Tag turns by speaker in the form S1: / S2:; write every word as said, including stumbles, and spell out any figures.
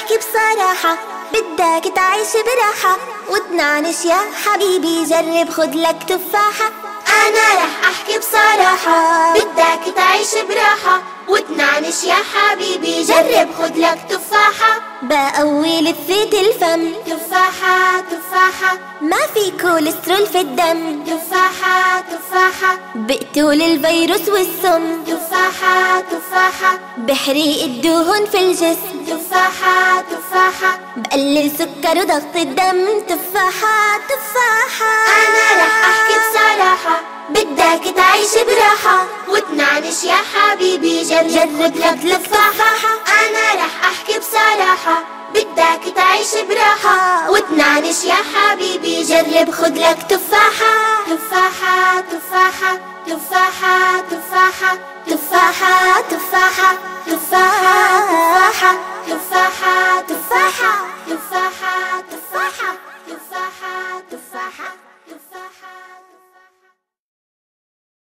S1: احكي بصراحة، بدك تعيش براحة وتنعنش يا حبيبي، جرب خدلك تفاحة.
S2: أنا رح أحكي بصراحة، بدك تعيش براحة وتنعنش يا حبيبي، جرب خدلك تفاحة.
S1: بقوي لثة الفم،
S2: تفاحة تفاحة،
S1: ما في كوليسترول في الدم،
S2: تفاحة تفاحة،
S1: بقتل الفيروس والسم،
S2: تفاحة تفاحة،
S1: بحرق الدهون في الجسم،
S2: تفاحة تفاحة،
S1: بقلل سكر وضغط الدم. تفاحة تفاحة.
S2: أنا رح أحكي بصراحة، بدك تعيش براحة وتنعنش يا حبيبي، جرب خدلك تفاحة. أنا رح أحكي بصراحة، بدك تعيش براحة وتنعنش يا حبيبي، جرب خدلك تفاحة. تفاحة تفاحة، تفاحة تفاحة،
S1: تفاحة تفاحة.